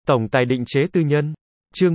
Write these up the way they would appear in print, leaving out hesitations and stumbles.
Tổng tài định chế tư nhân. Chương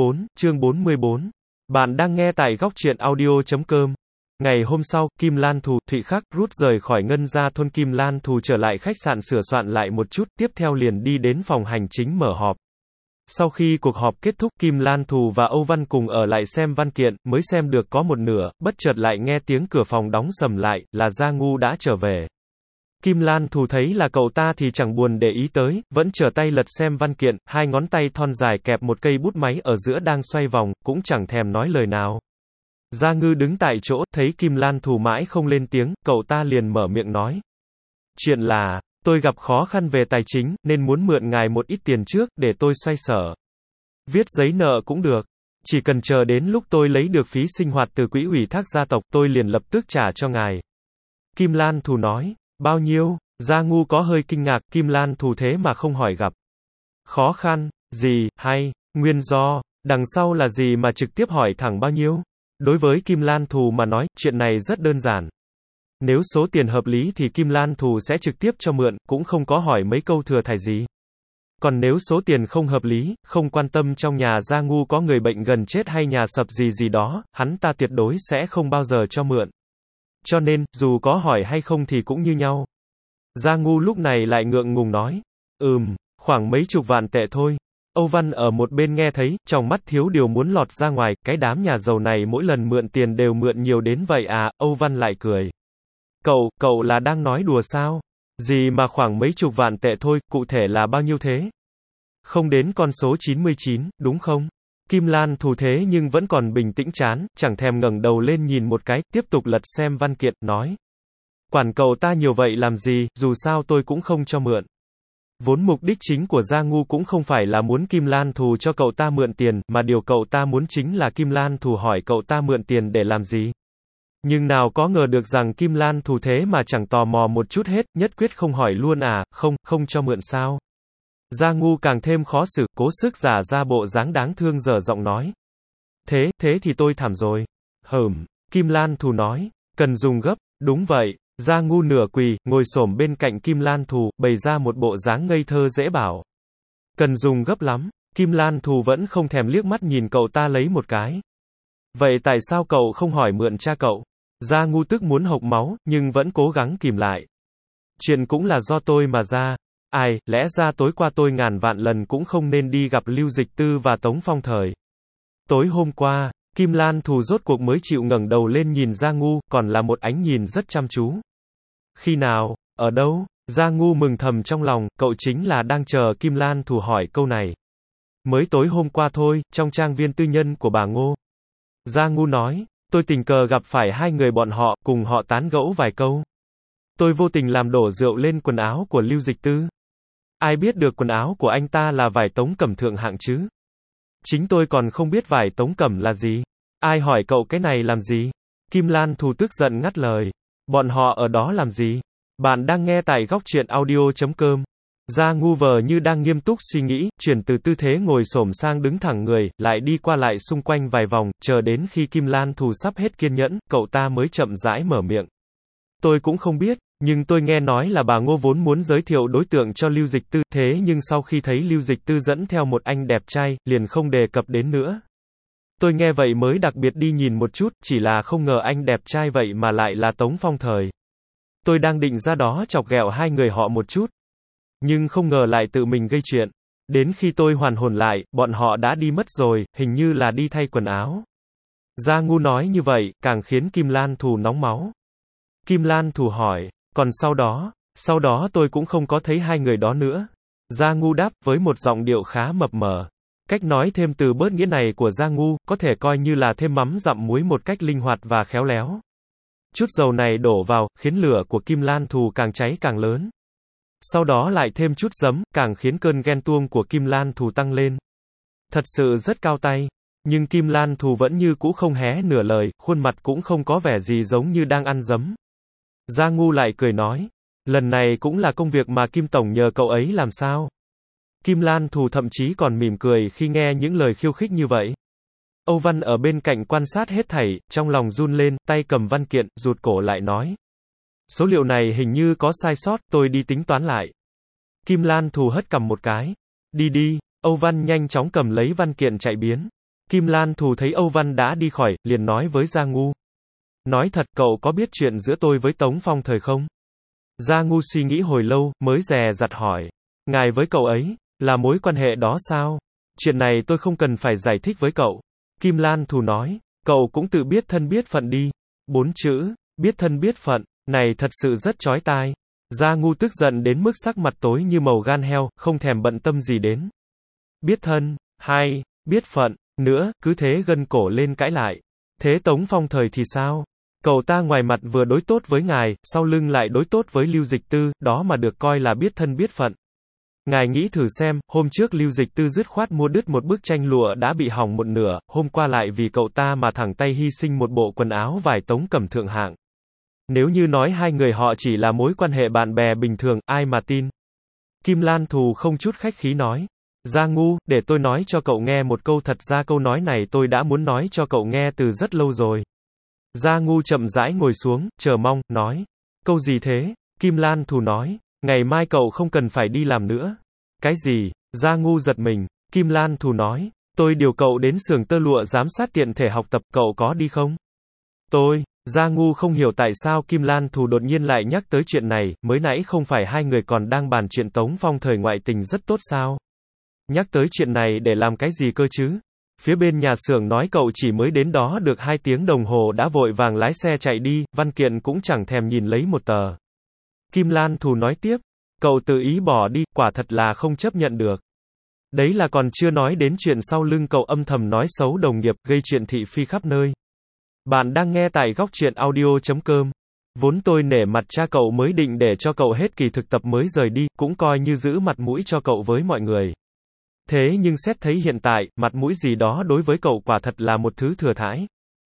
44. Bạn đang nghe tại góc truyện audio.com. Ngày hôm sau, Kim Lan Thù, Thụy Khắc, rút rời khỏi Ngân Gia Thôn. Kim Lan Thù trở lại khách sạn sửa soạn lại một chút, tiếp theo liền đi đến phòng hành chính mở họp. Sau khi cuộc họp kết thúc, Kim Lan Thù và Âu Văn cùng ở lại xem văn kiện, mới xem được có một nửa, bất chợt lại nghe tiếng cửa phòng đóng sầm lại, là Gia Ngu đã trở về. Kim Lan Thù thấy là cậu ta thì chẳng buồn để ý tới, vẫn trở tay lật xem văn kiện, hai ngón tay thon dài kẹp một cây bút máy ở giữa đang xoay vòng, cũng chẳng thèm nói lời nào. Gia Ngư đứng tại chỗ, thấy Kim Lan Thù mãi không lên tiếng, cậu ta liền mở miệng nói. Chuyện là, tôi gặp khó khăn về tài chính, nên muốn mượn ngài một ít tiền trước, để tôi xoay sở. Viết giấy nợ cũng được. Chỉ cần chờ đến lúc tôi lấy được phí sinh hoạt từ quỹ ủy thác gia tộc, tôi liền lập tức trả cho ngài. Kim Lan Thù nói. Bao nhiêu? Gia Ngu có hơi kinh ngạc, Kim Lan Thù thế mà không hỏi gặp. Khó khăn, gì, hay, nguyên do, đằng sau là gì mà trực tiếp hỏi thẳng bao nhiêu? Đối với Kim Lan Thù mà nói, chuyện này rất đơn giản. Nếu số tiền hợp lý thì Kim Lan Thù sẽ trực tiếp cho mượn, cũng không có hỏi mấy câu thừa thải gì. Còn nếu số tiền không hợp lý, không quan tâm trong nhà Gia Ngu có người bệnh gần chết hay nhà sập gì đó, hắn ta tuyệt đối sẽ không bao giờ cho mượn. Cho nên, dù có hỏi hay không thì cũng như nhau. Gia Ngu lúc này lại ngượng ngùng nói. Khoảng mấy chục vạn tệ thôi. Âu Văn ở một bên nghe thấy, trong mắt thiếu điều muốn lọt ra ngoài, cái đám nhà giàu này mỗi lần mượn tiền đều mượn nhiều đến vậy à, Âu Văn lại cười. Cậu là đang nói đùa sao? Gì mà khoảng mấy chục vạn tệ thôi, cụ thể là bao nhiêu thế? Không đến con số 99, đúng không? Kim Lan Thù thế nhưng vẫn còn bình tĩnh chán, chẳng thèm ngẩng đầu lên nhìn một cái, tiếp tục lật xem văn kiện, nói. Quản cậu ta nhiều vậy làm gì, dù sao tôi cũng không cho mượn. Vốn mục đích chính của Gia Ngu cũng không phải là muốn Kim Lan Thù cho cậu ta mượn tiền, mà điều cậu ta muốn chính là Kim Lan Thù hỏi cậu ta mượn tiền để làm gì. Nhưng nào có ngờ được rằng Kim Lan Thù thế mà chẳng tò mò một chút hết, nhất quyết không hỏi luôn à, không cho mượn sao. Gia Ngu càng thêm khó xử, cố sức giả ra bộ dáng đáng thương dở giọng nói. Thế thì tôi thảm rồi. Kim Lan Thù nói, cần dùng gấp, đúng vậy. Gia Ngu nửa quỳ, ngồi xổm bên cạnh Kim Lan Thù, bày ra một bộ dáng ngây thơ dễ bảo. Cần dùng gấp lắm. Kim Lan Thù vẫn không thèm liếc mắt nhìn cậu ta lấy một cái. Vậy tại sao cậu không hỏi mượn cha cậu? Gia Ngu tức muốn hộc máu, nhưng vẫn cố gắng kìm lại. Chuyện cũng là do tôi mà ra. Lẽ ra tối qua tôi ngàn vạn lần cũng không nên đi gặp Lưu Dịch Tư và Tống Phong Thời. Tối hôm qua, Kim Lan Thù rốt cuộc mới chịu ngẩng đầu lên nhìn Gia Ngu, còn là một ánh nhìn rất chăm chú. Khi nào? Ở đâu? Gia Ngu mừng thầm trong lòng, cậu chính là đang chờ Kim Lan Thù hỏi câu này. Mới tối hôm qua thôi, trong trang viên tư nhân của bà Ngô. Gia Ngu nói, tôi tình cờ gặp phải hai người bọn họ, cùng họ tán gẫu vài câu. Tôi vô tình làm đổ rượu lên quần áo của Lưu Dịch Tư. Ai biết được quần áo của anh ta là vải tống cẩm thượng hạng chứ? Chính tôi còn không biết vải tống cẩm là gì. Ai hỏi cậu cái này làm gì? Kim Lan Thù tức giận ngắt lời. Bọn họ ở đó làm gì? Bạn đang nghe tại góc truyện audio.com. Gia Ngu vờ như đang nghiêm túc suy nghĩ, chuyển từ tư thế ngồi xổm sang đứng thẳng người, lại đi qua lại xung quanh vài vòng, chờ đến khi Kim Lan Thù sắp hết kiên nhẫn, cậu ta mới chậm rãi mở miệng. Tôi cũng không biết, nhưng tôi nghe nói là bà Ngô vốn muốn giới thiệu đối tượng cho Lưu Dịch Tư, thế nhưng sau khi thấy Lưu Dịch Tư dẫn theo một anh đẹp trai, liền không đề cập đến nữa. Tôi nghe vậy mới đặc biệt đi nhìn một chút, chỉ là không ngờ anh đẹp trai vậy mà lại là Tống Phong Thời. Tôi đang định ra đó chọc ghẹo hai người họ một chút. Nhưng không ngờ lại tự mình gây chuyện. Đến khi tôi hoàn hồn lại, bọn họ đã đi mất rồi, hình như là đi thay quần áo. Gia Ngu nói như vậy, càng khiến Kim Lan Thù nóng máu. Kim Lan Thù hỏi, còn sau đó tôi cũng không có thấy hai người đó nữa. Gia Ngu đáp, với một giọng điệu khá mập mờ. Cách nói thêm từ bớt nghĩa này của Gia Ngu, có thể coi như là thêm mắm dặm muối một cách linh hoạt và khéo léo. Chút dầu này đổ vào, khiến lửa của Kim Lan Thù càng cháy càng lớn. Sau đó lại thêm chút giấm, càng khiến cơn ghen tuông của Kim Lan Thù tăng lên. Thật sự rất cao tay. Nhưng Kim Lan Thù vẫn như cũ không hé nửa lời, khuôn mặt cũng không có vẻ gì giống như đang ăn giấm. Gia Ngu lại cười nói, lần này cũng là công việc mà Kim Tổng nhờ cậu ấy làm sao? Kim Lan Thù thậm chí còn mỉm cười khi nghe những lời khiêu khích như vậy. Âu Văn ở bên cạnh quan sát hết thảy, trong lòng run lên, tay cầm văn kiện, rụt cổ lại nói. Số liệu này hình như có sai sót, tôi đi tính toán lại. Kim Lan Thù hất cằm một cái. Đi đi, Âu Văn nhanh chóng cầm lấy văn kiện chạy biến. Kim Lan Thù thấy Âu Văn đã đi khỏi, liền nói với Gia Ngu. Nói thật, cậu có biết chuyện giữa tôi với Tống Phong Thời không? Gia Ngu suy nghĩ hồi lâu, mới dè dặt hỏi. Ngài với cậu ấy, là mối quan hệ đó sao? Chuyện này tôi không cần phải giải thích với cậu. Kim Lan Thù nói. Cậu cũng tự biết thân biết phận đi. 4 chữ, biết thân biết phận, này thật sự rất chói tai. Gia Ngu tức giận đến mức sắc mặt tối như màu gan heo, không thèm bận tâm gì đến. Biết thân, hay, biết phận, nữa, cứ thế gân cổ lên cãi lại. Thế Tống Phong Thời thì sao? Cậu ta ngoài mặt vừa đối tốt với ngài, sau lưng lại đối tốt với Lưu Dịch Tư, đó mà được coi là biết thân biết phận. Ngài nghĩ thử xem, hôm trước Lưu Dịch Tư dứt khoát mua đứt một bức tranh lụa đã bị hỏng một nửa, hôm qua lại vì cậu ta mà thẳng tay hy sinh một bộ quần áo vải Tống Cẩm thượng hạng. Nếu như nói hai người họ chỉ là mối quan hệ bạn bè bình thường, ai mà tin? Kim Lan Thù không chút khách khí nói. Gia Ngu, để tôi nói cho cậu nghe một câu, thật ra câu nói này tôi đã muốn nói cho cậu nghe từ rất lâu rồi. Gia Ngu chậm rãi ngồi xuống, chờ mong, nói. Câu gì thế? Kim Lan Thù nói. Ngày mai cậu không cần phải đi làm nữa. Cái gì? Gia Ngu giật mình. Kim Lan Thù nói. Tôi điều cậu đến xưởng tơ lụa giám sát tiện thể học tập, cậu có đi không? Gia Ngu không hiểu tại sao Kim Lan Thù đột nhiên lại nhắc tới chuyện này, mới nãy không phải hai người còn đang bàn chuyện Tống Phong Thời ngoại tình rất tốt sao? Nhắc tới chuyện này để làm cái gì cơ chứ? Phía bên nhà xưởng nói cậu chỉ mới đến đó được 2 tiếng đồng hồ đã vội vàng lái xe chạy đi, văn kiện cũng chẳng thèm nhìn lấy một tờ. Kim Lan Thù nói tiếp, cậu tự ý bỏ đi, quả thật là không chấp nhận được. Đấy là còn chưa nói đến chuyện sau lưng cậu âm thầm nói xấu đồng nghiệp, gây chuyện thị phi khắp nơi. Bạn đang nghe tại góc truyện audio.com. Vốn tôi nể mặt cha cậu mới định để cho cậu hết kỳ thực tập mới rời đi, cũng coi như giữ mặt mũi cho cậu với mọi người. Thế nhưng xét thấy hiện tại, mặt mũi gì đó đối với cậu quả thật là một thứ thừa thãi.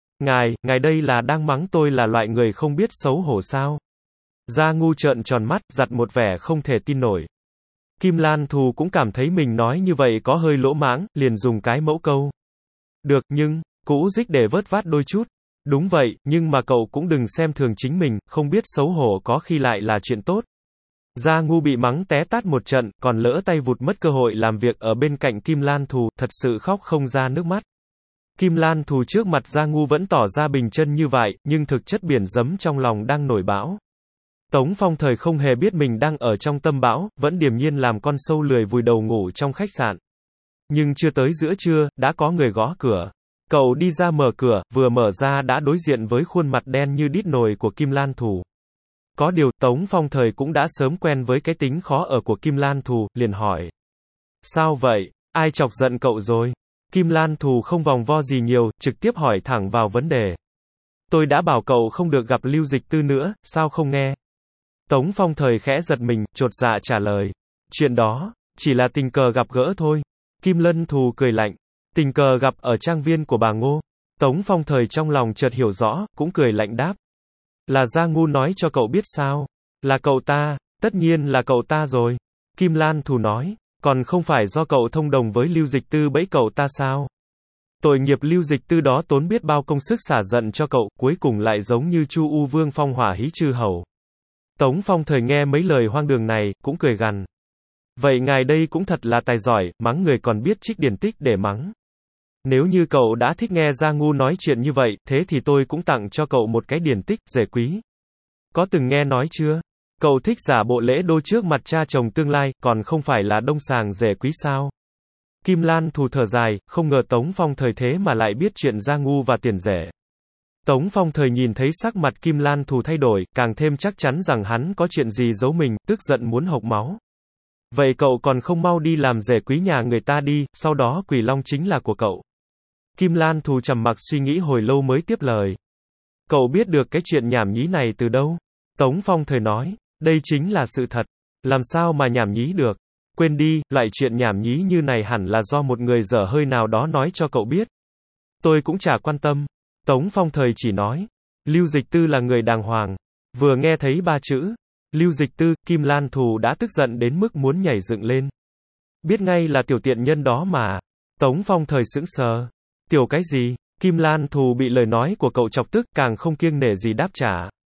Ngài đây là đang mắng tôi là loại người không biết xấu hổ sao? Gia Ngu trợn tròn mắt, giặt một vẻ không thể tin nổi. Kim Lan Thù cũng cảm thấy mình nói như vậy có hơi lỗ mãng, liền dùng cái mẫu câu. Được, nhưng, cũ dích để vớt vát đôi chút. Đúng vậy, nhưng mà cậu cũng đừng xem thường chính mình, không biết xấu hổ có khi lại là chuyện tốt. Gia Ngu bị mắng té tát một trận, còn lỡ tay vụt mất cơ hội làm việc ở bên cạnh Kim Lan Thù, thật sự khóc không ra nước mắt. Kim Lan Thù trước mặt Gia Ngu vẫn tỏ ra bình chân như vậy, nhưng thực chất biển giấm trong lòng đang nổi bão. Tống Phong Thời không hề biết mình đang ở trong tâm bão, vẫn điềm nhiên làm con sâu lười vùi đầu ngủ trong khách sạn. Nhưng chưa tới giữa trưa, đã có người gõ cửa. Cậu đi ra mở cửa, vừa mở ra đã đối diện với khuôn mặt đen như đít nồi của Kim Lan Thù. Có điều, Tống Phong Thời cũng đã sớm quen với cái tính khó ở của Kim Lan Thù, liền hỏi. Sao vậy? Ai chọc giận cậu rồi? Kim Lan Thù không vòng vo gì nhiều, trực tiếp hỏi thẳng vào vấn đề. Tôi đã bảo cậu không được gặp Lưu Dịch Tư nữa, sao không nghe? Tống Phong Thời khẽ giật mình, chột dạ trả lời. Chuyện đó, chỉ là tình cờ gặp gỡ thôi. Kim Lan Thù cười lạnh. Tình cờ gặp ở trang viên của bà Ngô. Tống Phong Thời trong lòng chợt hiểu rõ, cũng cười lạnh đáp. Là Gia Ngu nói cho cậu biết sao? Là cậu ta, tất nhiên là cậu ta rồi. Kim Lan Thù nói, còn không phải do cậu thông đồng với Lưu Dịch Tư bẫy cậu ta sao? Tội nghiệp Lưu Dịch Tư đó tốn biết bao công sức xả giận cho cậu, cuối cùng lại giống như Chu U Vương phong hỏa hí chư hầu. Tống Phong Thời nghe mấy lời hoang đường này, cũng cười gằn. Vậy ngài đây cũng thật là tài giỏi, mắng người còn biết trích điển tích để mắng. Nếu như cậu đã thích nghe Gia Ngu nói chuyện như vậy, thế thì tôi cũng tặng cho cậu một cái điển tích, rể quý. Có từng nghe nói chưa? Cậu thích giả bộ lễ đô trước mặt cha chồng tương lai, còn không phải là đông sàng rể quý sao? Kim Lan Thù thở dài, không ngờ Tống Phong Thời thế mà lại biết chuyện Gia Ngu và tiền rể. Tống Phong Thời nhìn thấy sắc mặt Kim Lan Thù thay đổi, càng thêm chắc chắn rằng hắn có chuyện gì giấu mình, tức giận muốn hộc máu. Vậy cậu còn không mau đi làm rể quý nhà người ta đi, sau đó Quỷ Long chính là của cậu. Kim Lan Thù trầm mặc suy nghĩ hồi lâu mới tiếp lời. Cậu biết được cái chuyện nhảm nhí này từ đâu? Tống Phong Thời nói, đây chính là sự thật. Làm sao mà nhảm nhí được? Quên đi, loại chuyện nhảm nhí như này hẳn là do một người dở hơi nào đó nói cho cậu biết. Tôi cũng chả quan tâm. Tống Phong Thời chỉ nói, Lưu Dịch Tư là người đàng hoàng. Vừa nghe thấy 3 chữ, Lưu Dịch Tư, Kim Lan Thù đã tức giận đến mức muốn nhảy dựng lên. Biết ngay là tiểu tiện nhân đó mà. Tống Phong Thời sững sờ. Tiểu cái gì? Kim Lan Thù bị lời nói của cậu chọc tức, càng không kiêng nể gì đáp trả.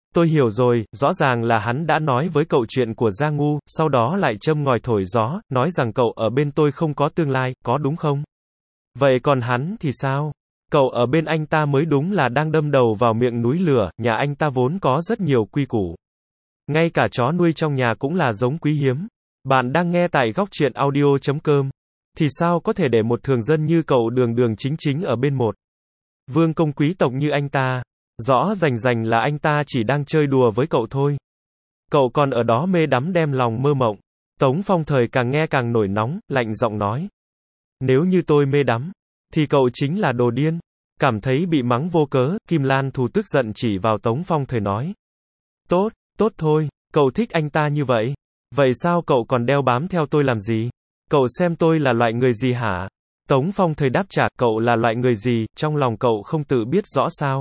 Tôi hiểu rồi, rõ ràng là hắn đã nói với cậu chuyện của Gia Ngu, sau đó lại châm ngòi thổi gió, nói rằng cậu ở bên tôi không có tương lai, có đúng không? Vậy còn hắn thì sao? Cậu ở bên anh ta mới đúng là đang đâm đầu vào miệng núi lửa, nhà anh ta vốn có rất nhiều quy củ. Ngay cả chó nuôi trong nhà cũng là giống quý hiếm. Bạn đang nghe tại góc truyện audio.com. Thì sao có thể để một thường dân như cậu đường đường chính chính ở bên một vương công quý tộc như anh ta? Rõ rành rành là anh ta chỉ đang chơi đùa với cậu thôi. Cậu còn ở đó mê đắm đem lòng mơ mộng. Tống Phong Thời càng nghe càng nổi nóng, lạnh giọng nói. Nếu như tôi mê đắm, thì cậu chính là đồ điên. Cảm thấy bị mắng vô cớ, Kim Lan Thù tức giận chỉ vào Tống Phong Thời nói. Tốt, tốt thôi, cậu thích anh ta như vậy. Vậy sao cậu còn đeo bám theo tôi làm gì? Cậu xem tôi là loại người gì hả? Tống Phong Thời đáp trả, cậu là loại người gì, trong lòng cậu không tự biết rõ sao?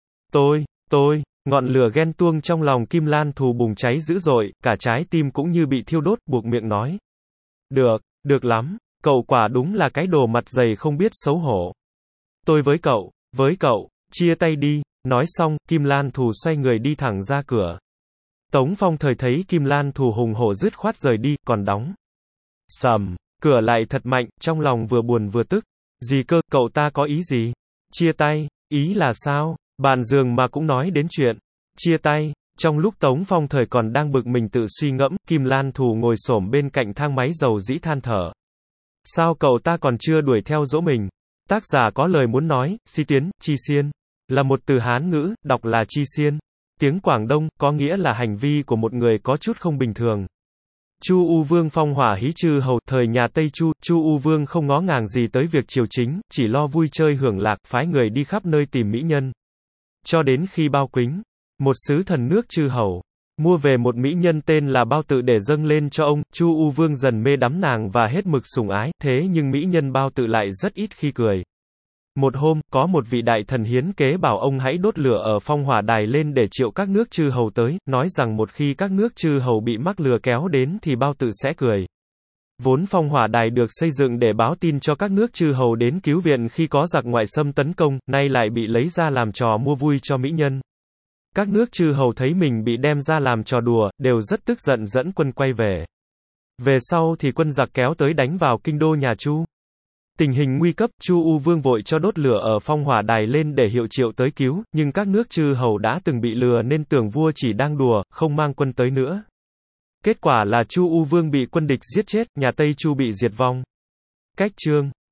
Tôi, ngọn lửa ghen tuông trong lòng Kim Lan Thù bùng cháy dữ dội, cả trái tim cũng như bị thiêu đốt, buộc miệng nói. Được lắm, cậu quả đúng là cái đồ mặt dày không biết xấu hổ. Tôi với cậu, chia tay đi. Nói xong, Kim Lan Thù xoay người đi thẳng ra cửa. Tống Phong Thời thấy Kim Lan Thù hùng hổ dứt khoát rời đi, còn đóng sầm cửa lại thật mạnh, trong lòng vừa buồn vừa tức. Gì cơ, cậu ta có ý gì? Chia tay, ý là sao? Bàn giường mà cũng nói đến chuyện chia tay. Trong lúc Tống Phong Thời còn đang bực mình tự suy ngẫm, Kim Lan Thù ngồi xổm bên cạnh thang máy dầu dĩ than thở. Sao cậu ta còn chưa đuổi theo dỗ mình? Tác giả có lời muốn nói, si tuyến, chi xiên. Là một từ Hán ngữ, đọc là chi xiên. Tiếng Quảng Đông, có nghĩa là hành vi của một người có chút không bình thường. Chu U Vương phong hỏa hí chư hầu, thời nhà Tây Chu, Chu U Vương không ngó ngàng gì tới việc triều chính, chỉ lo vui chơi hưởng lạc, phái người đi khắp nơi tìm mỹ nhân. Cho đến khi Bao Quýnh, một sứ thần nước chư hầu, mua về một mỹ nhân tên là Bao Tự để dâng lên cho ông, Chu U Vương dần mê đắm nàng và hết mực sủng ái, thế nhưng mỹ nhân Bao Tự lại rất ít khi cười. Một hôm, có một vị đại thần hiến kế bảo ông hãy đốt lửa ở phong hỏa đài lên để triệu các nước chư hầu tới, nói rằng một khi các nước chư hầu bị mắc lừa kéo đến thì Bao Tự sẽ cười. Vốn phong hỏa đài được xây dựng để báo tin cho các nước chư hầu đến cứu viện khi có giặc ngoại xâm tấn công, nay lại bị lấy ra làm trò mua vui cho mỹ nhân. Các nước chư hầu thấy mình bị đem ra làm trò đùa, đều rất tức giận dẫn quân quay về. Về sau thì quân giặc kéo tới đánh vào kinh đô nhà Chu. Tình hình nguy cấp, Chu U Vương vội cho đốt lửa ở phong hỏa đài lên để hiệu triệu tới cứu, nhưng các nước chư hầu đã từng bị lừa nên tưởng vua chỉ đang đùa, không mang quân tới nữa. Kết quả là Chu U Vương bị quân địch giết chết, nhà Tây Chu bị diệt vong. Cách chương